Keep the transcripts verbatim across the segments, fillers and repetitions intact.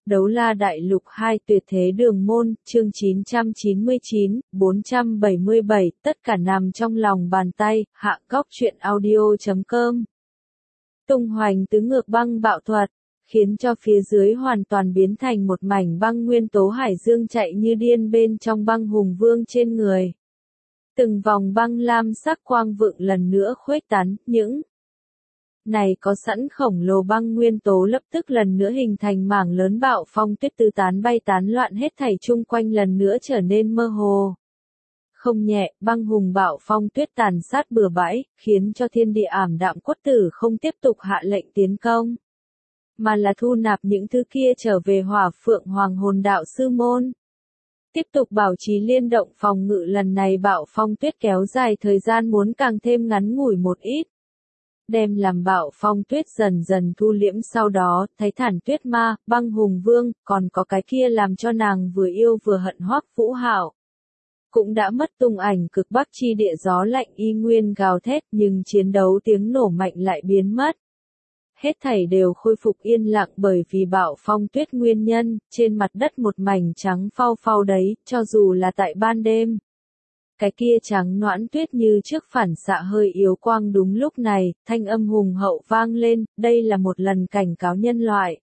Đấu la đại lục hai tuyệt thế đường môn, chương chín trăm chín mươi chín, bốn trăm bảy mươi bảy, tất cả nằm trong lòng bàn tay, hạ góc truyện audio chấm com. Tung hoành tứ ngược băng bạo thuật, khiến cho phía dưới hoàn toàn biến thành một mảnh băng nguyên tố hải dương chạy như điên bên trong băng hùng vương trên người. Từng vòng băng lam sắc quang vượng lần nữa khuếch tán, những này có sẵn khổng lồ băng nguyên tố lập tức lần nữa hình thành mảng lớn bạo phong tuyết tứ tán bay tán loạn hết thảy chung quanh lần nữa trở nên mơ hồ. Không nhẹ, băng hùng bạo phong tuyết tàn sát bừa bãi, khiến cho thiên địa ảm đạm Quất Tử không tiếp tục hạ lệnh tiến công, mà là thu nạp những thứ kia trở về Hỏa Phượng Hoàng Hồn Đạo Sư môn. Tiếp tục bảo trì liên động phòng ngự, lần này bạo phong tuyết kéo dài thời gian muốn càng thêm ngắn ngủi một ít. Đem làm bạo phong tuyết dần dần thu liễm, sau đó, thấy thản tuyết ma, băng hùng vương, còn có cái kia làm cho nàng vừa yêu vừa hận Hoắc Vũ Hạo cũng đã mất tung ảnh. Cực Bắc chi địa gió lạnh y nguyên gào thét, nhưng chiến đấu tiếng nổ mạnh lại biến mất. Hết thảy đều khôi phục yên lặng bởi vì bạo phong tuyết nguyên nhân, trên mặt đất một mảnh trắng phau phau đấy, cho dù là tại ban đêm. Cái kia trắng noãn tuyết như trước phản xạ hơi yếu quang. Đúng lúc này, thanh âm hùng hậu vang lên, đây là một lần cảnh cáo nhân loại.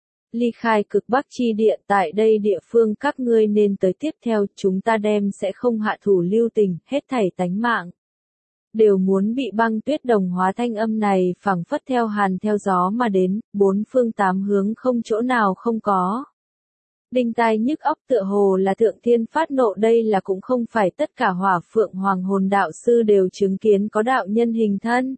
Ly khai Cực Bắc chi địa, tại đây địa phương các ngươi nên tới tiếp theo, chúng ta đem sẽ không hạ thủ lưu tình, hết thảy tánh mạng đều muốn bị băng tuyết đồng hóa. Thanh âm này phảng phất theo hàn theo gió mà đến, bốn phương tám hướng không chỗ nào không có. Đinh tai nhức óc, tựa hồ là thượng thiên phát nộ. Đây là cũng không phải tất cả Hỏa Phượng Hoàng Hồn Đạo Sư đều chứng kiến có đạo nhân hình thân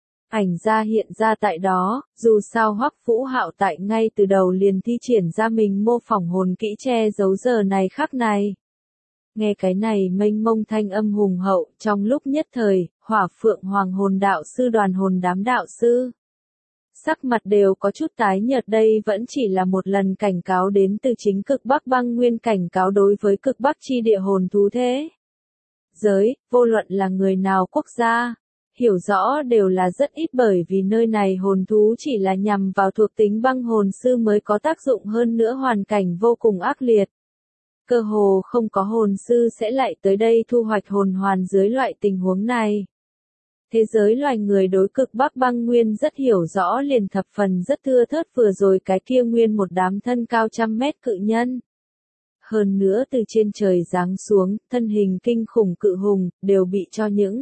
ảnh ra hiện ra tại đó, dù sao Hoắc Vũ Hạo tại ngay từ đầu liền thi triển ra mình mô phỏng hồn kỹ che giấu giờ này khắc này. Nghe cái này mênh mông thanh âm hùng hậu, trong lúc nhất thời, Hỏa Phượng Hoàng Hồn Đạo Sư đoàn hồn đám đạo sư sắc mặt đều có chút tái nhợt. Đây vẫn chỉ là một lần cảnh cáo đến từ chính Cực Bắc băng nguyên, cảnh cáo đối với Cực Bắc chi địa hồn thú thế giới, vô luận là người nào quốc gia, hiểu rõ đều là rất ít, bởi vì nơi này hồn thú chỉ là nhằm vào thuộc tính băng hồn sư mới có tác dụng, hơn nữa hoàn cảnh vô cùng ác liệt. Cơ hồ không có hồn sư sẽ lại tới đây thu hoạch hồn hoàn dưới loại tình huống này. Thế giới loài người đối Cực Bắc băng nguyên rất hiểu rõ, liền thập phần rất thưa thớt vừa rồi cái kia nguyên một đám thân cao trăm mét cự nhân. Hơn nữa từ trên trời giáng xuống, thân hình kinh khủng cự hùng, đều bị cho những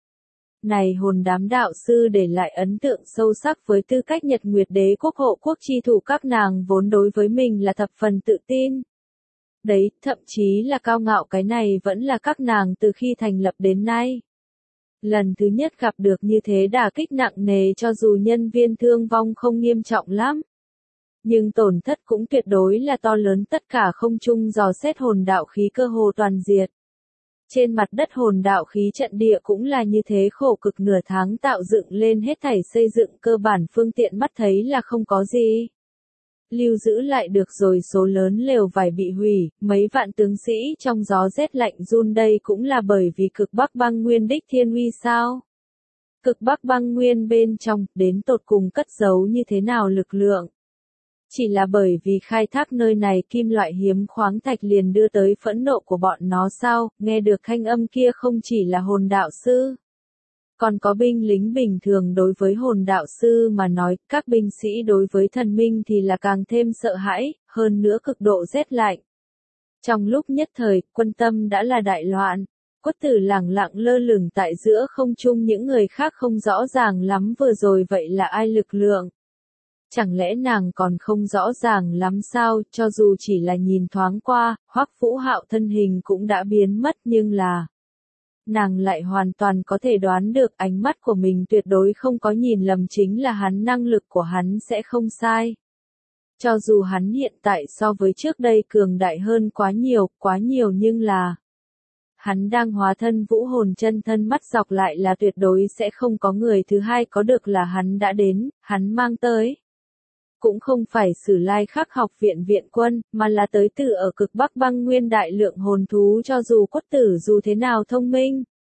này hồn đám đạo sư để lại ấn tượng sâu sắc. Với tư cách Nhật Nguyệt Đế quốc hộ quốc chi thủ, các nàng vốn đối với mình là thập phần tự tin. Đấy, thậm chí là cao ngạo, cái này vẫn là các nàng từ khi thành lập đến nay. Lần thứ nhất gặp được như thế đả kích nặng nề, cho dù nhân viên thương vong không nghiêm trọng lắm, nhưng tổn thất cũng tuyệt đối là to lớn. Tất cả không trung dò xét hồn đạo khí cơ hồ toàn diệt. Trên mặt đất hồn đạo khí trận địa cũng là như thế, khổ cực nửa tháng tạo dựng lên, hết thảy xây dựng cơ bản phương tiện mắt thấy là không có gì lưu giữ lại được rồi, số lớn lều vải bị hủy, mấy vạn tướng sĩ trong gió rét lạnh run. Đây cũng là bởi vì Cực Bắc băng nguyên đích thiên uy sao? Cực Bắc băng nguyên bên trong, đến tột cùng cất giấu như thế nào lực lượng? Chỉ là bởi vì khai thác nơi này kim loại hiếm khoáng thạch liền đưa tới phẫn nộ của bọn nó sao? Nghe được thanh âm kia không chỉ là hồn đạo sư, còn có binh lính bình thường. Đối với hồn đạo sư mà nói, các binh sĩ đối với thần minh thì là càng thêm sợ hãi, hơn nữa cực độ rét lạnh. Trong lúc nhất thời, quân tâm đã là đại loạn. Quất Tử lẳng lặng lơ lửng tại giữa không trung, những người khác không rõ ràng lắm vừa rồi vậy là ai lực lượng. Chẳng lẽ nàng còn không rõ ràng lắm sao? Cho dù chỉ là nhìn thoáng qua, Hoắc Vũ Hạo thân hình cũng đã biến mất, nhưng là nàng lại hoàn toàn có thể đoán được ánh mắt của mình tuyệt đối không có nhìn lầm, chính là hắn, năng lực của hắn sẽ không sai. Cho dù hắn hiện tại so với trước đây cường đại hơn quá nhiều, quá nhiều, nhưng là hắn đang hóa thân vũ hồn chân thân, mắt dọc lại là tuyệt đối sẽ không có người thứ hai có được. Là hắn đã đến, hắn mang tới cũng không phải Sử Lai Khắc học viện viện quân, mà là tới từ ở Cực Bắc băng nguyên đại lượng hồn thú. Cho dù Quất Tử dù thế nào thông minh,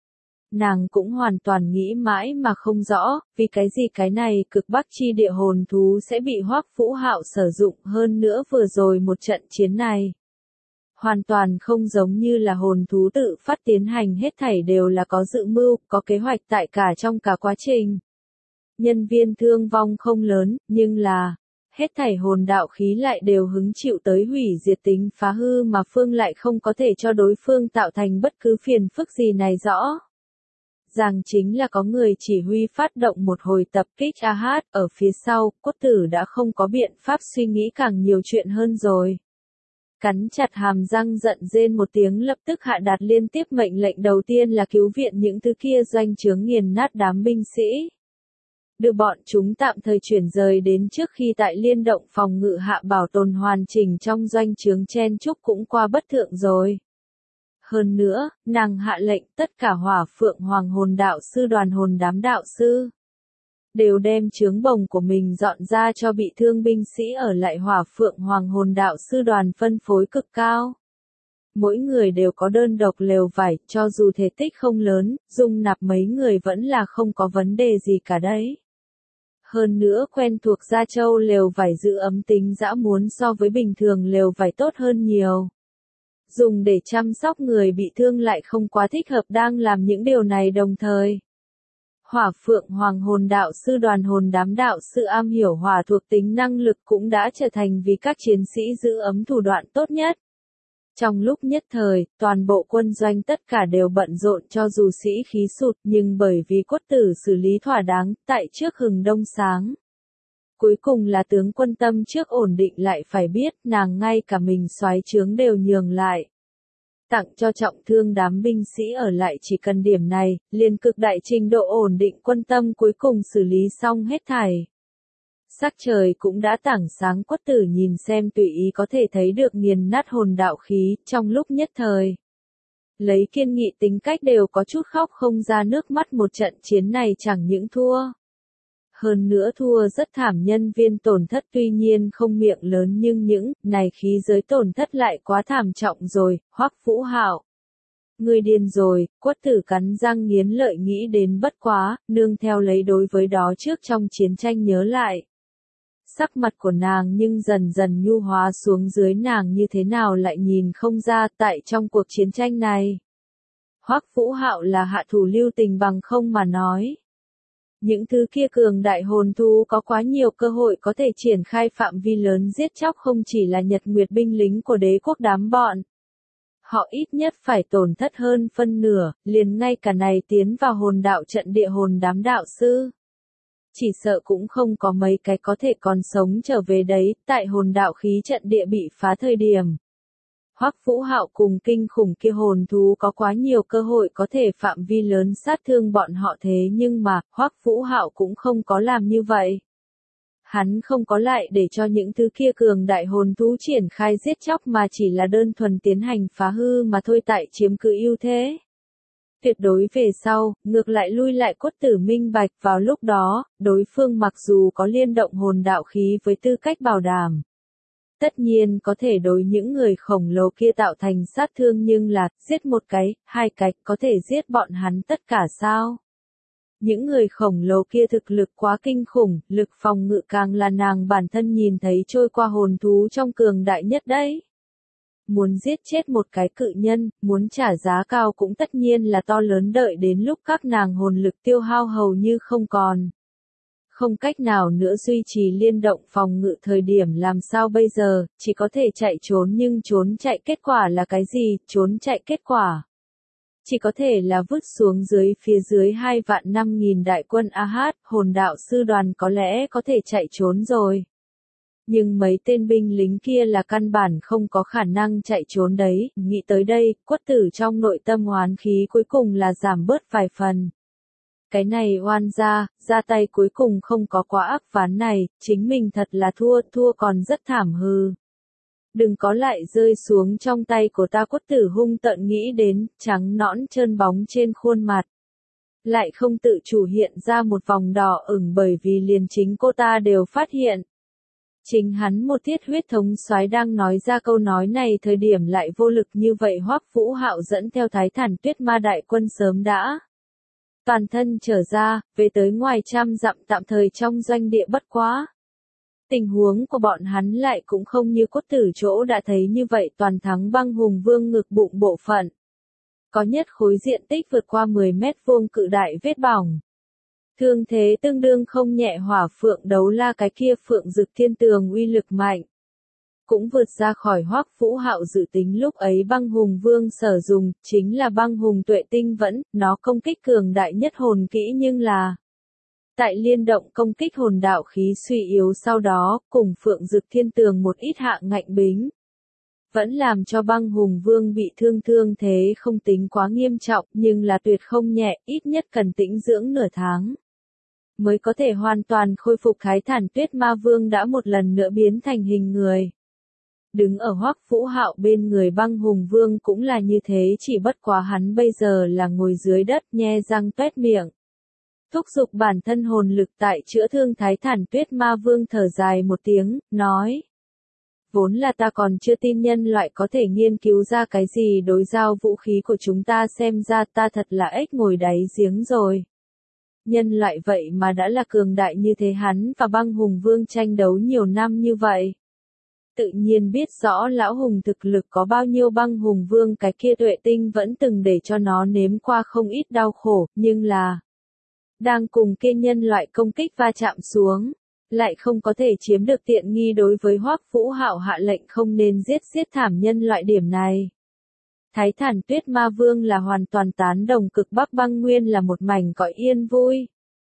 Nàng cũng hoàn toàn nghĩ mãi mà không rõ, vì cái gì cái này cực bắc chi địa hồn thú sẽ bị Hoắc Vũ Hạo sử dụng, hơn nữa vừa rồi một trận chiến này. Hoàn toàn không giống như là hồn thú tự phát tiến hành, hết thảy đều là có dự mưu, có kế hoạch tại cả trong cả quá trình. Nhân viên thương vong không lớn, nhưng là, hết thảy hồn đạo khí lại đều hứng chịu tới hủy diệt tính phá hư mà Phương lại không có thể cho đối phương tạo thành bất cứ phiền phức gì này rõ. Rằng chính là có người chỉ huy phát động một hồi tập kích a hát, ở phía sau, cốt tử đã không có biện pháp suy nghĩ càng nhiều chuyện hơn rồi. Cắn chặt hàm răng giận rên một tiếng, lập tức hạ đạt liên tiếp mệnh lệnh, đầu tiên là cứu viện những thứ kia doanh chướng nghiền nát đám binh sĩ. Đưa bọn chúng tạm thời chuyển rời đến trước khi tại liên động phòng ngự hạ bảo tồn hoàn chỉnh trong doanh chướng chen chúc cũng qua bất thượng rồi. Hơn nữa, nàng hạ lệnh tất cả Hỏa Phượng Hoàng hồn đạo sư đoàn hồn đám đạo sư đều đem chướng bồng của mình dọn ra cho bị thương binh sĩ ở lại Hỏa Phượng Hoàng hồn đạo sư đoàn phân phối cực cao. Mỗi người đều có đơn độc lều vải, cho dù thể tích không lớn, dung nạp mấy người vẫn là không có vấn đề gì cả đấy. Hơn nữa quen thuộc Gia Châu lều vải giữ ấm tính dã muốn so với bình thường lều vải tốt hơn nhiều. Dùng để chăm sóc người bị thương lại không quá thích hợp, đang làm những điều này đồng thời. Hỏa Phượng Hoàng hồn đạo sư đoàn hồn đám đạo sư am hiểu hỏa thuộc tính năng lực cũng đã trở thành vì các chiến sĩ giữ ấm thủ đoạn tốt nhất. Trong lúc nhất thời, toàn bộ quân doanh tất cả đều bận rộn cho dù sĩ khí sụt, nhưng bởi vì cốt tử xử lý thỏa đáng, tại trước hừng đông sáng. Cuối cùng là tướng quân tâm trước ổn định lại phải biết, nàng ngay cả mình soái trướng đều nhường lại. Tặng cho trọng thương đám binh sĩ ở lại, chỉ cần điểm này, liền cực đại trình độ ổn định quân tâm, cuối cùng xử lý xong hết thảy. Sắc trời cũng đã tảng sáng, quất tử nhìn xem tùy ý có thể thấy được nghiền nát hồn đạo khí, trong lúc nhất thời. Lấy kiên nghị tính cách đều có chút khóc không ra nước mắt, một trận chiến này chẳng những thua. Hơn nữa thua rất thảm, nhân viên tổn thất tuy nhiên không miệng lớn nhưng những này khí giới tổn thất lại quá thảm trọng rồi. Hoắc Vũ Hạo, ngươi điên rồi, quất tử cắn răng nghiến lợi nghĩ đến bất quá, nương theo lấy đối với đó trước trong chiến tranh nhớ lại. Sắc mặt của nàng nhưng dần dần nhu hóa xuống dưới, nàng như thế nào lại nhìn không ra tại trong cuộc chiến tranh này. Hoắc Vũ Hạo là hạ thủ lưu tình bằng không mà nói. Những thứ kia cường đại hồn thú có quá nhiều cơ hội có thể triển khai phạm vi lớn giết chóc, không chỉ là Nhật Nguyệt binh lính của đế quốc đám bọn. Họ ít nhất phải tổn thất hơn phân nửa, liền ngay cả này tiến vào hồn đạo trận địa hồn đám đạo sư. Chỉ sợ cũng không có mấy cái có thể còn sống trở về đấy, tại hồn đạo khí trận địa bị phá thời điểm. Hoắc Vũ Hạo cùng kinh khủng kia hồn thú có quá nhiều cơ hội có thể phạm vi lớn sát thương bọn họ, thế nhưng mà, Hoắc Vũ Hạo cũng không có làm như vậy. Hắn không có lại để cho những thứ kia cường đại hồn thú triển khai giết chóc mà chỉ là đơn thuần tiến hành phá hư mà thôi, tại chiếm cứ ưu thế. Tuyệt đối về sau, ngược lại lui lại, cốt tử minh bạch vào lúc đó, đối phương mặc dù có liên động hồn đạo khí với tư cách bảo đảm. Tất nhiên có thể đối những người khổng lồ kia tạo thành sát thương, nhưng là, giết một cái, hai cái, có thể giết bọn hắn tất cả sao? Những người khổng lồ kia thực lực quá kinh khủng, lực phòng ngự càng là nàng bản thân nhìn thấy trôi qua hồn thú trong cường đại nhất đấy. Muốn giết chết một cái cự nhân, muốn trả giá cao cũng tất nhiên là to lớn, đợi đến lúc các nàng hồn lực tiêu hao hầu như không còn. Không cách nào nữa duy trì liên động phòng ngự thời điểm làm sao bây giờ, chỉ có thể chạy trốn, nhưng trốn chạy kết quả là cái gì, trốn chạy kết quả. Chỉ có thể là vứt xuống dưới phía dưới hai vạn năm nghìn đại quân a hát, hồn đạo sư đoàn có lẽ có thể chạy trốn rồi. Nhưng mấy tên binh lính kia là căn bản không có khả năng chạy trốn đấy, nghĩ tới đây, quất tử trong nội tâm oán khí cuối cùng là giảm bớt vài phần. Cái này oan ra, ra tay cuối cùng không có quá ác ván này, chính mình thật là thua, thua còn rất thảm hư. Đừng có lại rơi xuống trong tay của ta, quất tử hung tợn nghĩ đến, trắng nõn trơn bóng trên khuôn mặt. Lại không tự chủ hiện ra một vòng đỏ ửng, bởi vì liền chính cô ta đều phát hiện. Chính hắn một thiết huyết thống soái đang nói ra câu nói này thời điểm lại vô lực như vậy. Hoắc Vũ Hạo dẫn theo Thái Thản Tuyết Ma đại quân sớm đã toàn thân trở ra, về tới ngoài trăm dặm tạm thời trong doanh địa bất quá. Tình huống của bọn hắn lại cũng không như cốt tử chỗ đã thấy như vậy toàn thắng băng hùng vương ngực bụng bộ phận. Có nhất khối diện tích vượt qua mười mét vuông cự đại vết bỏng. Thương thế tương đương không nhẹ hỏa phượng đấu la cái kia phượng dực thiên tường uy lực mạnh. Cũng vượt ra khỏi Hoắc Vũ Hạo dự tính lúc ấy băng hùng vương sở dùng, chính là băng hùng tuệ tinh vẫn, nó công kích cường đại nhất hồn kỹ nhưng là tại liên động công kích hồn đạo khí suy yếu sau đó, cùng phượng dực thiên tường một ít hạ ngạnh bính. Vẫn làm cho băng hùng vương bị thương thương thế không tính quá nghiêm trọng nhưng là tuyệt không nhẹ, ít nhất cần tĩnh dưỡng nửa tháng. Mới có thể hoàn toàn khôi phục Thái Thản Tuyết Ma Vương đã một lần nữa biến thành hình người. Đứng ở Hoắc Vũ Hạo bên người băng hùng vương cũng là như thế chỉ bất quá hắn bây giờ là ngồi dưới đất nhe răng toét miệng. Thúc giục bản thân hồn lực tại chữa thương Thái Thản Tuyết Ma Vương thở dài một tiếng, nói. Vốn là ta còn chưa tin nhân loại có thể nghiên cứu ra cái gì đối giao vũ khí của chúng ta xem ra ta thật là ếch ngồi đáy giếng rồi. Nhân loại vậy mà đã là cường đại như thế hắn và băng hùng vương tranh đấu nhiều năm như vậy. Tự nhiên biết rõ lão hùng thực lực có bao nhiêu băng hùng vương cái kia tuệ tinh vẫn từng để cho nó nếm qua không ít đau khổ, nhưng là đang cùng kia nhân loại công kích va chạm xuống, lại không có thể chiếm được tiện nghi đối với Hoắc Vũ Hạo hạ lệnh không nên giết giết thảm nhân loại điểm này. Thái Thản Tuyết Ma Vương là hoàn toàn tán đồng cực Bắc băng nguyên là một mảnh cõi yên vui.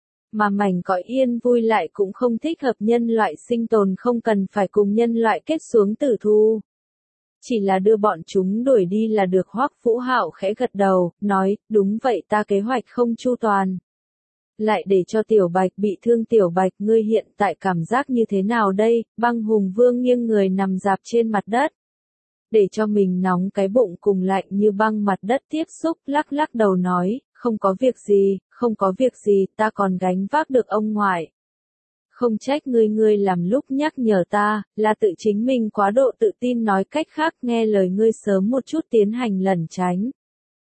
Mà mảnh cõi yên vui lại cũng không thích hợp nhân loại sinh tồn không cần phải cùng nhân loại kết xuống tử thù. Chỉ là đưa bọn chúng đuổi đi là được Hoắc Vũ Hạo khẽ gật đầu, nói, đúng vậy ta kế hoạch không chu toàn. Lại để cho Tiểu Bạch bị thương Tiểu Bạch ngươi hiện tại cảm giác như thế nào đây, băng hùng vương nghiêng người nằm dạp trên mặt đất. Để cho mình nóng cái bụng cùng lạnh như băng mặt đất tiếp xúc lắc lắc đầu nói, không có việc gì, không có việc gì, ta còn gánh vác được ông ngoại. Không trách ngươi ngươi làm lúc nhắc nhở ta, là tự chính mình quá độ tự tin nói cách khác nghe lời ngươi sớm một chút tiến hành lẩn tránh.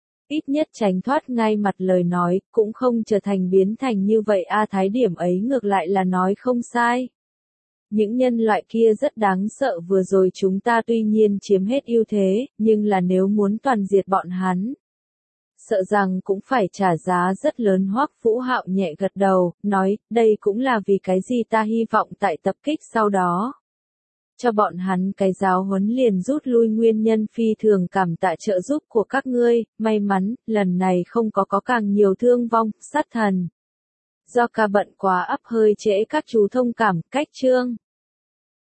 Ít nhất tránh thoát ngay mặt lời nói, cũng không trở thành biến thành như vậy a thái điểm ấy ngược lại là nói không sai. Những nhân loại kia rất đáng sợ vừa rồi chúng ta tuy nhiên chiếm hết ưu thế, nhưng là nếu muốn toàn diệt bọn hắn. Sợ rằng cũng phải trả giá rất lớn Hoắc Vũ Hạo nhẹ gật đầu, nói, đây cũng là vì cái gì ta hy vọng tại tập kích sau đó. Cho bọn hắn cái giáo huấn liền rút lui nguyên nhân phi thường cảm tạ trợ giúp của các ngươi, may mắn, lần này không có có càng nhiều thương vong, sát thần. Do ca bận quá ấp hơi trễ các chú thông cảm, cách chương.